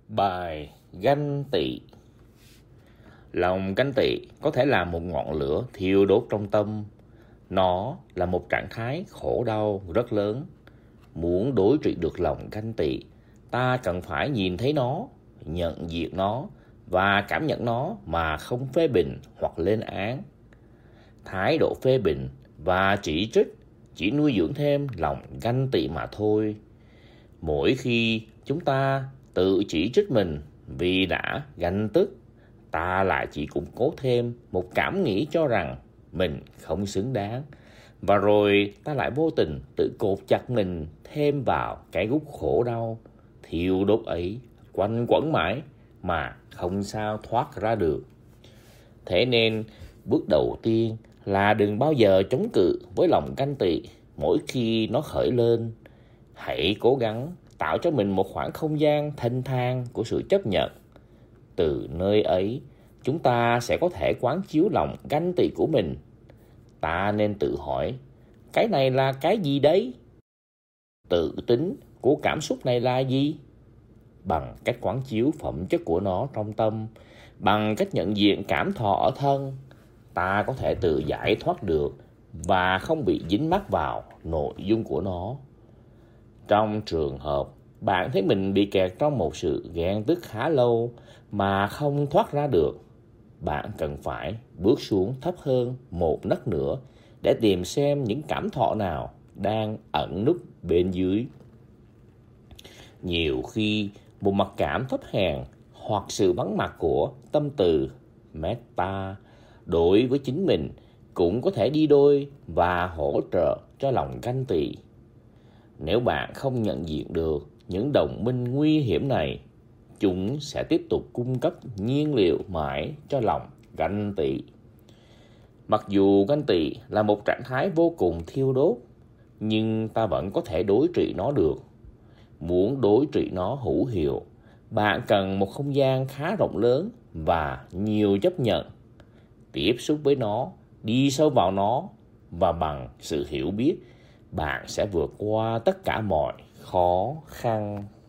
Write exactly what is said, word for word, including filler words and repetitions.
Bài ganh tị. Lòng ganh tị có thể là một ngọn lửa thiêu đốt trong tâm. Nó là một trạng thái khổ đau rất lớn. Muốn đối trị được lòng ganh tị, ta cần phải nhìn thấy nó, nhận diện nó và cảm nhận nó mà không phê bình hoặc lên án. Thái độ phê bình và chỉ trích chỉ nuôi dưỡng thêm lòng ganh tị mà thôi. Mỗi khi chúng ta tự chỉ trích mình vì đã ganh tức, ta lại chỉ củng cố thêm một cảm nghĩ cho rằng mình không xứng đáng. Và rồi ta lại vô tình tự cột chặt mình thêm vào cái gút khổ đau, thiêu đốt ấy, quanh quẩn mãi mà không sao thoát ra được. Thế nên bước đầu tiên là đừng bao giờ chống cự với lòng ganh tị mỗi khi nó khởi lên. Hãy cố gắng tạo cho mình một khoảng không gian thanh thang của sự chấp nhận. Từ nơi ấy, chúng ta sẽ có thể quán chiếu lòng ganh tị của mình. Ta nên tự hỏi, cái này là cái gì đấy? Tự tính của cảm xúc này là gì? Bằng cách quán chiếu phẩm chất của nó trong tâm, bằng cách nhận diện cảm thọ ở thân, ta có thể tự giải thoát được và không bị dính mắc vào nội dung của nó. Trong trường hợp bạn thấy mình bị kẹt trong một sự ghen tức khá lâu mà không thoát ra được, bạn cần phải bước xuống thấp hơn một nấc nữa để tìm xem những cảm thọ nào đang ẩn núp bên dưới. Nhiều khi một mặc cảm thấp hèn hoặc sự vắng mặt của tâm từ metta đối với chính mình cũng có thể đi đôi và hỗ trợ cho lòng ganh tị. Nếu bạn không nhận diện được những đồng minh nguy hiểm này, chúng sẽ tiếp tục cung cấp nhiên liệu mãi cho lòng ganh tị. Mặc dù ganh tị là một trạng thái vô cùng thiêu đốt, nhưng ta vẫn có thể đối trị nó được. Muốn đối trị nó hữu hiệu, bạn cần một không gian khá rộng lớn và nhiều chấp nhận. Tiếp xúc với nó, đi sâu vào nó, và bằng sự hiểu biết, bạn sẽ vượt qua tất cả mọi khó khăn.